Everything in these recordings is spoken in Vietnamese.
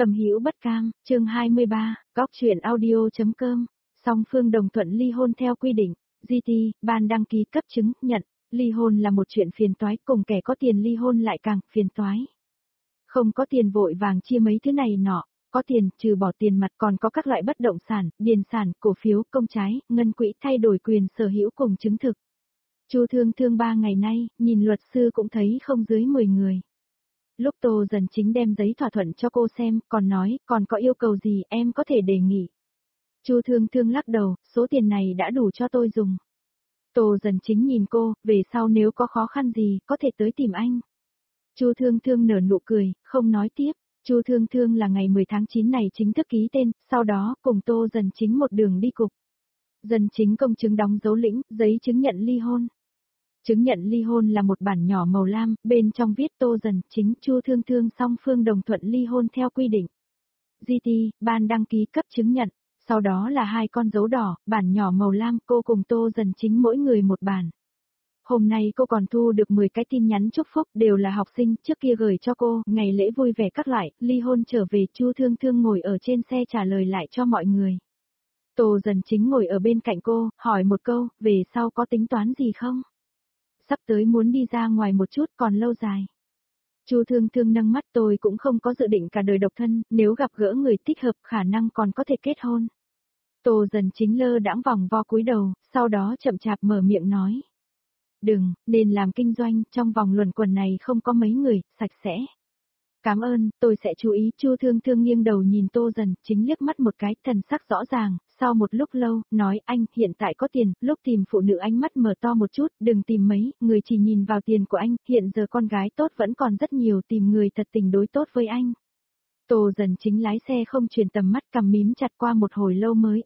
Tâm Hữu Bất Cam, chương 23, góc truyện audio.com. Song phương đồng thuận ly hôn theo quy định. GT, ban đăng ký cấp chứng nhận. Ly hôn là một chuyện phiền toái, cùng kẻ có tiền ly hôn lại càng phiền toái. Không có tiền vội vàng chia mấy thứ này nọ, có tiền trừ bỏ tiền mặt còn có các loại bất động sản, điền sản, cổ phiếu, công trái, ngân quỹ thay đổi quyền sở hữu cùng chứng thực. Chu Thương Thương 3 ngày nay, nhìn luật sư cũng thấy không dưới 10 người. Lúc Tô Dần Chính đem giấy thỏa thuận cho cô xem, còn nói, còn có yêu cầu gì em có thể đề nghị. Chu Thương Thương lắc đầu, số tiền này đã đủ cho tôi dùng. Tô Dần Chính nhìn cô, về sau nếu có khó khăn gì, có thể tới tìm anh. Chu Thương Thương nở nụ cười, không nói tiếp. Chu Thương Thương là ngày 10 tháng 9 này chính thức ký tên, sau đó cùng Tô Dần Chính một đường đi cục. Dần Chính công chứng đóng dấu lĩnh, giấy chứng nhận ly hôn. Chứng nhận ly hôn là một bản nhỏ màu lam, bên trong viết Tô Dần Chính, Chu Thương Thương song phương đồng thuận ly hôn theo quy định. GT, ban đăng ký cấp chứng nhận, sau đó là 2 con dấu đỏ, bản nhỏ màu lam, cô cùng Tô Dần Chính mỗi người một bản. Hôm nay cô còn thu được 10 cái tin nhắn chúc phúc, đều là học sinh trước kia gửi cho cô, ngày lễ vui vẻ các loại, ly hôn trở về, Chu Thương Thương ngồi ở trên xe trả lời lại cho mọi người. Tô Dần Chính ngồi ở bên cạnh cô, hỏi một câu, về sau có tính toán gì không? Sắp tới muốn đi ra ngoài một chút, còn lâu dài. Chu Thương Thương nâng mắt, tôi cũng không có dự định cả đời độc thân, nếu gặp gỡ người thích hợp khả năng còn có thể kết hôn. Tô Dần Chính lơ đãng vòng vo cúi đầu, sau đó chậm chạp mở miệng nói. Đừng, nên làm kinh doanh, trong vòng luẩn quẩn này không có mấy người, sạch sẽ. Cảm ơn, tôi sẽ chú ý. Chu Thương Thương nghiêng đầu nhìn Tô Dần Chính liếc mắt một cái, thần sắc rõ ràng, sau một lúc lâu, nói anh, hiện tại có tiền, lúc tìm phụ nữ ánh mắt mở to một chút, đừng tìm mấy, người chỉ nhìn vào tiền của anh, hiện giờ con gái tốt vẫn còn rất nhiều, tìm người thật tình đối tốt với anh. Tô Dần Chính lái xe không chuyển tầm mắt, cằm mím chặt qua một hồi lâu mới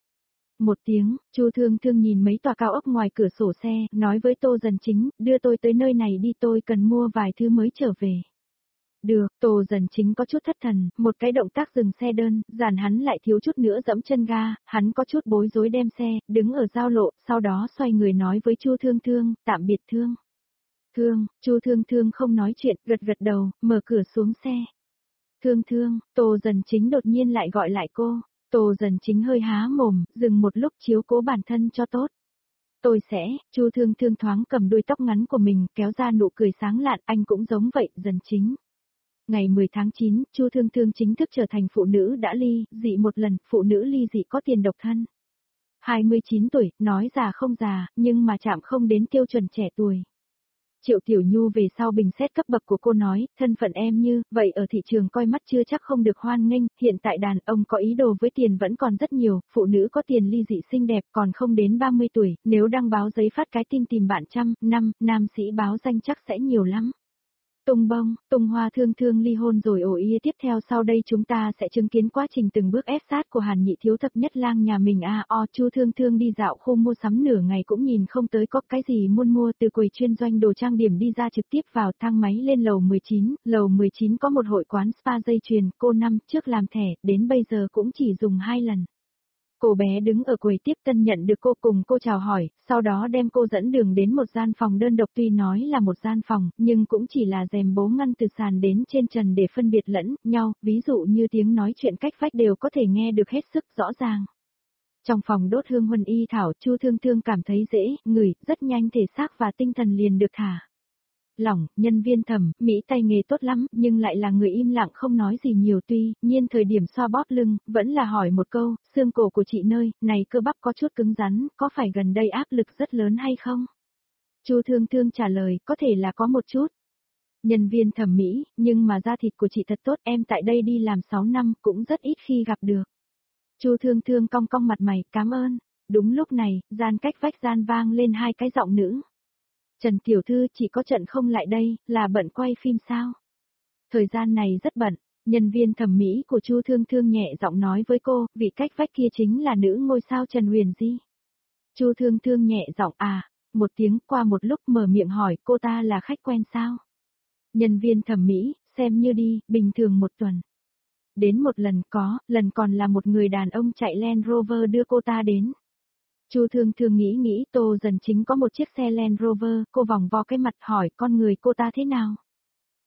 một tiếng. Chu Thương Thương nhìn mấy tòa cao ốc ngoài cửa sổ xe, nói với Tô Dần Chính, đưa tôi tới nơi này đi, tôi cần mua vài thứ mới trở về. Được, Tô Dần Chính có chút thất thần, một cái động tác dừng xe đơn, giản hắn lại thiếu chút nữa giẫm chân ga, hắn có chút bối rối đem xe, đứng ở giao lộ, sau đó xoay người nói với Chu Thương Thương, tạm biệt Thương. Thương, Chu Thương Thương không nói chuyện, gật gật đầu, mở cửa xuống xe. Thương Thương, Tô Dần Chính đột nhiên lại gọi lại cô. Tô Dần Chính hơi há mồm, dừng một lúc chiếu cố bản thân cho tốt. Tôi sẽ, Chu Thương Thương thoáng cầm đuôi tóc ngắn của mình, kéo ra nụ cười sáng lạn, anh cũng giống vậy, Dần Chính. Ngày 10 tháng 9, Chu Thương Thương chính thức trở thành phụ nữ đã ly, dị một lần, phụ nữ ly dị có tiền độc thân. 29 tuổi, nói già không già, nhưng mà chạm không đến tiêu chuẩn trẻ tuổi. Triệu Tiểu Nhu về sau bình xét cấp bậc của cô nói, thân phận em như, vậy ở thị trường coi mắt chưa chắc không được hoan nghênh, hiện tại đàn ông có ý đồ với tiền vẫn còn rất nhiều, phụ nữ có tiền ly dị xinh đẹp còn không đến 30 tuổi, nếu đăng báo giấy phát cái tin tìm bạn trăm năm, nam sĩ báo danh chắc sẽ nhiều lắm. Tung Bông, Tung Hoa Thương Thương ly hôn rồi ổ ia tiếp theo sau đây chúng ta sẽ chứng kiến quá trình từng bước ép sát của Hàn Nhị thiếu thập nhất lang nhà mình Chu Thương Thương đi dạo khu mua sắm nửa ngày cũng nhìn không tới có cái gì muốn mua từ quầy chuyên doanh đồ trang điểm đi ra trực tiếp vào thang máy lên lầu 19 có một hội quán spa dây chuyền, cô năm trước làm thẻ, đến bây giờ cũng chỉ dùng 2 lần. Cô bé đứng ở quầy tiếp tân nhận được cô cùng cô chào hỏi, sau đó đem cô dẫn đường đến một gian phòng đơn độc tuy nói là một gian phòng, nhưng cũng chỉ là rèm bố ngăn từ sàn đến trên trần để phân biệt lẫn nhau, ví dụ như tiếng nói chuyện cách vách đều có thể nghe được hết sức rõ ràng. Trong phòng đốt hương huân y thảo, Chu Thương Thương cảm thấy dễ, ngửi, rất nhanh thể xác và tinh thần liền được thả lỏng. Nhân viên thẩm mỹ tay nghề tốt lắm, nhưng lại là người im lặng không nói gì nhiều, tuy nhiên thời điểm xoa bóp lưng, vẫn là hỏi một câu, xương cổ của chị nơi, này cơ bắp có chút cứng rắn, có phải gần đây áp lực rất lớn hay không? Chu Thương Thương trả lời, có thể là có một chút. Nhân viên thẩm mỹ, nhưng mà da thịt của chị thật tốt, em tại đây đi làm 6 năm, cũng rất ít khi gặp được. Chu Thương Thương cong cong mặt mày, cảm ơn. Đúng lúc này, gian cách vách gian vang lên 2 cái giọng nữ. Trần Tiểu Thư, chỉ có trận không lại đây, là bận quay phim sao? Thời gian này rất bận, nhân viên thẩm mỹ của Chu Thương Thương nhẹ giọng nói với cô, vị cách vách kia chính là nữ ngôi sao Trần Huyền Di. Chu Thương Thương nhẹ giọng một tiếng, qua một lúc mở miệng hỏi, cô ta là khách quen sao? Nhân viên thẩm mỹ, xem như đi, bình thường một tuần. Đến một lần có, lần còn là một người đàn ông chạy Land Rover đưa cô ta đến. Chu Thương Thương nghĩ Tô Dần Chính có một chiếc xe Land Rover, cô vòng vo cái mặt hỏi con người cô ta thế nào.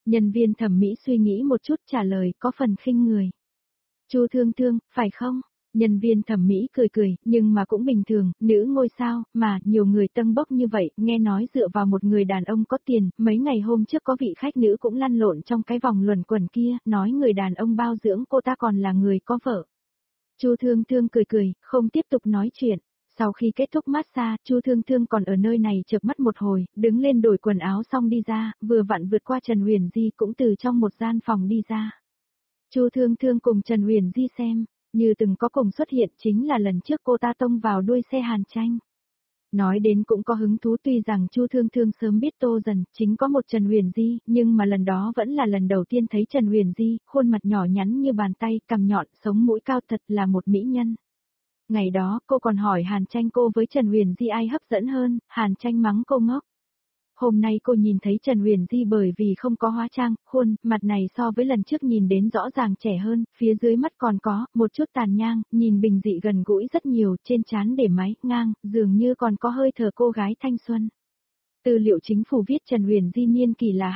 Nhân viên thẩm mỹ suy nghĩ một chút trả lời có phần khinh người. Chu Thương Thương, phải không? Nhân viên thẩm mỹ cười cười, nhưng mà cũng bình thường, nữ ngôi sao, mà, nhiều người tâng bốc như vậy, nghe nói dựa vào một người đàn ông có tiền, mấy ngày hôm trước có vị khách nữ cũng lăn lộn trong cái vòng luẩn quẩn kia, nói người đàn ông bao dưỡng cô ta còn là người có vợ. Chu Thương Thương cười cười, không tiếp tục nói chuyện. Sau khi kết thúc massage, Chu Thương Thương còn ở nơi này chợp mắt một hồi, đứng lên đổi quần áo xong đi ra, vừa vặn vượt qua Trần Huyền Di cũng từ trong một gian phòng đi ra. Chu Thương Thương cùng Trần Huyền Di xem, như từng có cùng xuất hiện chính là lần trước cô ta tông vào đuôi xe Hàn Tranh. Nói đến cũng có hứng thú tuy rằng Chu Thương Thương sớm biết Tô Dần chính có một Trần Huyền Di, nhưng mà lần đó vẫn là lần đầu tiên thấy Trần Huyền Di, khuôn mặt nhỏ nhắn như bàn tay, cằm nhọn, sống mũi cao thật là một mỹ nhân. Ngày đó cô còn hỏi Hàn Tranh cô với Trần Huyền Di ai hấp dẫn hơn, Hàn Tranh mắng cô ngốc. Hôm nay cô nhìn thấy Trần Huyền Di bởi vì không có hóa trang, khuôn mặt này so với lần trước nhìn đến rõ ràng trẻ hơn, phía dưới mắt còn có một chút tàn nhang, nhìn bình dị gần gũi rất nhiều, trên trán để mái ngang, dường như còn có hơi thở cô gái thanh xuân. Tư liệu chính phủ viết Trần Huyền Di niên kỷ là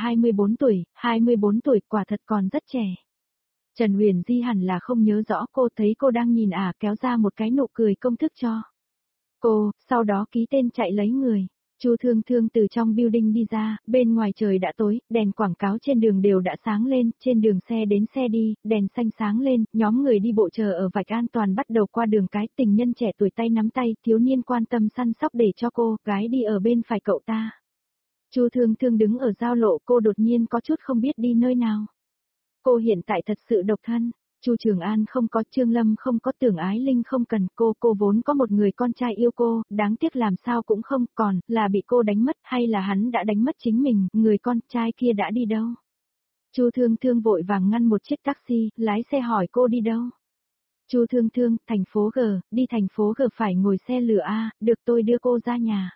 24 tuổi quả thật còn rất trẻ. Trần Huyền Di hẳn là không nhớ rõ cô thấy cô đang nhìn kéo ra một cái nụ cười công thức cho cô, sau đó ký tên chạy lấy người. Chu Thương Thương từ trong building đi ra, bên ngoài trời đã tối, đèn quảng cáo trên đường đều đã sáng lên, trên đường xe đến xe đi, đèn xanh sáng lên, nhóm người đi bộ chờ ở vạch an toàn bắt đầu qua đường cái, tình nhân trẻ tuổi tay nắm tay, thiếu niên quan tâm săn sóc để cho cô, gái đi ở bên phải cậu ta. Chu Thương Thương đứng ở giao lộ, cô đột nhiên có chút không biết đi nơi nào. Cô hiện tại thật sự độc thân. Chu Trường An không có, Trương Lâm không có, Tưởng Ái Linh không cần, cô vốn có một người con trai yêu cô, đáng tiếc làm sao cũng không, còn, là bị cô đánh mất, hay là hắn đã đánh mất chính mình, người con trai kia đã đi đâu? Chu Thương Thương vội vàng ngăn một chiếc taxi, lái xe hỏi cô đi đâu? Chu Thương Thương, thành phố G, đi thành phố G phải ngồi xe lửa A, được tôi đưa cô ra nhà.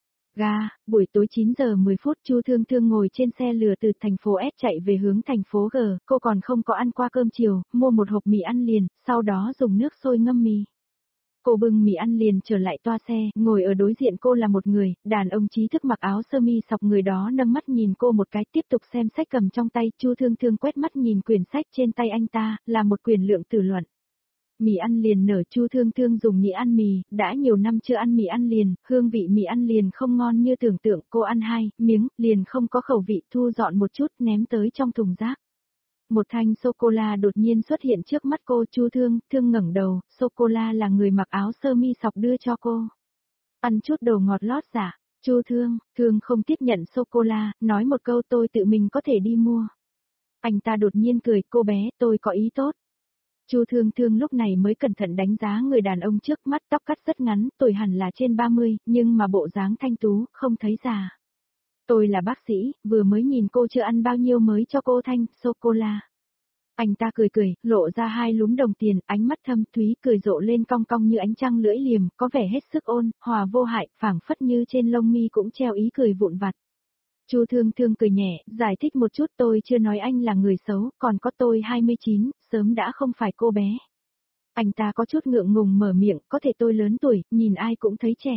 Ga, buổi tối 9 giờ 10 phút Chu Thương Thương ngồi trên xe lửa từ thành phố S chạy về hướng thành phố G, cô còn không có ăn qua cơm chiều, mua một hộp mì ăn liền, sau đó dùng nước sôi ngâm mì. Cô bưng mì ăn liền trở lại toa xe, ngồi ở đối diện cô là một người, đàn ông trí thức mặc áo sơ mi sọc, người đó nâng mắt nhìn cô một cái, tiếp tục xem sách cầm trong tay, Chu Thương Thương quét mắt nhìn quyển sách trên tay anh ta, là một quyển lượng tử luận. Mì ăn liền nở, Chu Thương Thương dùng nhĩ ăn mì, đã nhiều năm chưa ăn mì ăn liền, hương vị mì ăn liền không ngon như tưởng tượng, cô ăn 2 miếng, liền không có khẩu vị, thu dọn một chút, ném tới trong thùng rác. Một thanh sô-cô-la đột nhiên xuất hiện trước mắt cô, Chu Thương Thương ngẩng đầu, sô-cô-la là người mặc áo sơ mi sọc đưa cho cô. Ăn chút đồ ngọt lót dạ, Chu Thương Thương không tiếp nhận sô-cô-la, nói một câu tôi tự mình có thể đi mua. Anh ta đột nhiên cười, cô bé, tôi có ý tốt. Chu Thương Thương lúc này mới cẩn thận đánh giá người đàn ông trước mắt, tóc cắt rất ngắn, tuổi hẳn là trên 30, nhưng mà bộ dáng thanh tú, không thấy già. Tôi là bác sĩ, vừa mới nhìn cô chưa ăn bao nhiêu mới cho cô thanh sô-cô-la. Anh ta cười cười, lộ ra 2 lúm đồng tiền, ánh mắt thâm thúy cười rộ lên cong cong như ánh trăng lưỡi liềm, có vẻ hết sức ôn, hòa vô hại, phảng phất như trên lông mi cũng treo ý cười vụn vặt. Chu Thương Thương cười nhẹ, giải thích một chút, tôi chưa nói anh là người xấu, còn có tôi 29, sớm đã không phải cô bé. Anh ta có chút ngượng ngùng mở miệng, có thể tôi lớn tuổi, nhìn ai cũng thấy trẻ.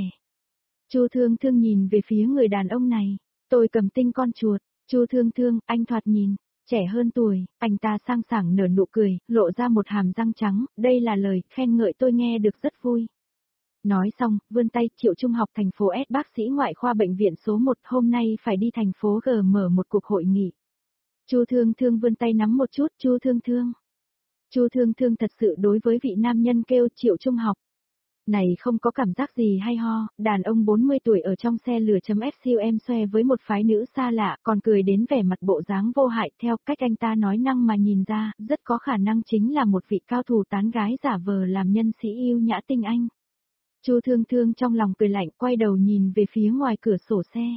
Chu Thương Thương nhìn về phía người đàn ông này, tôi cầm tinh con chuột, Chu Thương Thương, anh thoạt nhìn trẻ hơn tuổi, anh ta sang sảng nở nụ cười, lộ ra một hàm răng trắng, đây là lời khen ngợi tôi nghe được rất vui. Nói xong, vươn tay, Triệu Trung học thành phố S, bác sĩ ngoại khoa bệnh viện số 1, hôm nay phải đi thành phố G mở một cuộc hội nghị. Chu Thương Thương vươn tay nắm một chút, Chu Thương Thương. Chu Thương Thương thật sự đối với vị nam nhân kêu Triệu Trung học này không có cảm giác gì hay ho, đàn ông 40 tuổi ở trong xe lửa FCM xoe với một phái nữ xa lạ, còn cười đến vẻ mặt bộ dáng vô hại, theo cách anh ta nói năng mà nhìn ra, rất có khả năng chính là một vị cao thủ tán gái giả vờ làm nhân sĩ yêu nhã tinh anh. Chu Thương Thương trong lòng cười lạnh, quay đầu nhìn về phía ngoài cửa sổ xe.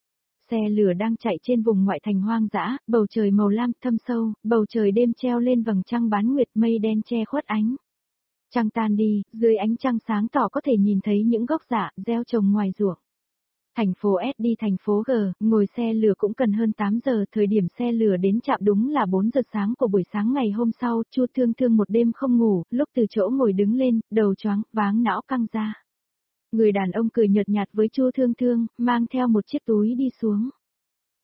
Xe lửa đang chạy trên vùng ngoại thành hoang dã, bầu trời màu lam thâm sâu, bầu trời đêm treo lên vầng trăng bán nguyệt, mây đen che khuất ánh. Trăng tan đi, dưới ánh trăng sáng tỏ có thể nhìn thấy những gốc dạ gieo trồng ngoài ruộng. Thành phố S đi thành phố G, ngồi xe lửa cũng cần hơn 8 giờ, thời điểm xe lửa đến trạm đúng là 4 giờ sáng của buổi sáng ngày hôm sau, Chu Thương Thương một đêm không ngủ, lúc từ chỗ ngồi đứng lên, đầu choáng, váng não căng ra. Người đàn ông cười nhợt nhạt với Chu Thương Thương, mang theo một chiếc túi đi xuống.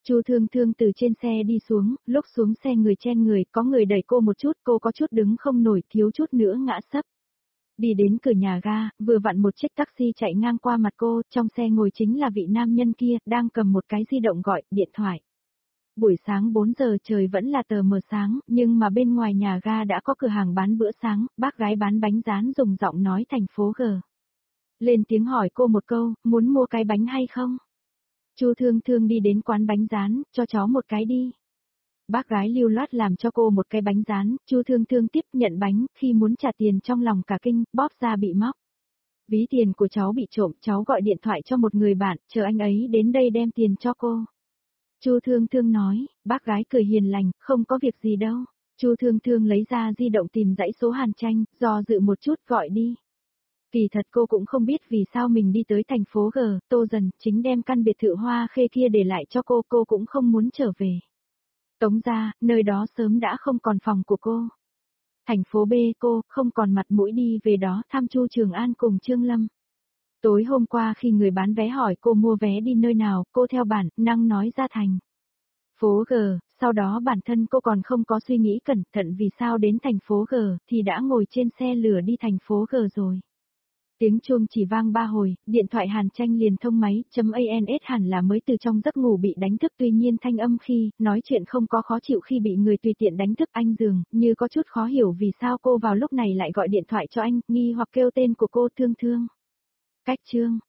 Chu Thương Thương từ trên xe đi xuống, lúc xuống xe người chen người, có người đẩy cô một chút, cô có chút đứng không nổi, thiếu chút nữa ngã sấp. Đi đến cửa nhà ga, vừa vặn một chiếc taxi chạy ngang qua mặt cô, trong xe ngồi chính là vị nam nhân kia, đang cầm một cái di động gọi, điện thoại. Buổi sáng 4 giờ trời vẫn là tờ mờ sáng, nhưng mà bên ngoài nhà ga đã có cửa hàng bán bữa sáng, bác gái bán bánh rán dùng giọng nói thành phố G. Lên tiếng hỏi cô một câu, muốn mua cái bánh hay không? Chu Thương Thương đi đến quán bánh rán, cho cháu một cái đi. Bác gái lưu loát làm cho cô một cái bánh rán, Chu Thương Thương tiếp nhận bánh, khi muốn trả tiền trong lòng cả kinh, bóp ra bị móc. Ví tiền của cháu bị trộm, cháu gọi điện thoại cho một người bạn, chờ anh ấy đến đây đem tiền cho cô. Chu Thương Thương nói, bác gái cười hiền lành, không có việc gì đâu. Chu Thương Thương lấy ra di động tìm dãy số Hàn Tranh, do dự một chút gọi đi. Kỳ thật cô cũng không biết vì sao mình đi tới thành phố G, Tô Dần, chính đem căn biệt thự Hoa Khê kia để lại cho cô cũng không muốn trở về. Tống ra, nơi đó sớm đã không còn phòng của cô. Thành phố B cô không còn mặt mũi đi về đó thăm Chu Trường An cùng Trương Lâm. Tối hôm qua khi người bán vé hỏi cô mua vé đi nơi nào, cô theo bản năng nói ra thành phố G, sau đó bản thân cô còn không có suy nghĩ cẩn thận vì sao đến thành phố G thì đã ngồi trên xe lửa đi thành phố G rồi. Tiếng chuông chỉ vang 3 hồi, điện thoại Hàn Tranh liền thông máy, .ans hẳn là mới từ trong giấc ngủ bị đánh thức, tuy nhiên thanh âm khi nói chuyện không có khó chịu khi bị người tùy tiện đánh thức anh Dường, như có chút khó hiểu vì sao cô vào lúc này lại gọi điện thoại cho anh, nghi hoặc kêu tên của cô Thương Thương. Cách chương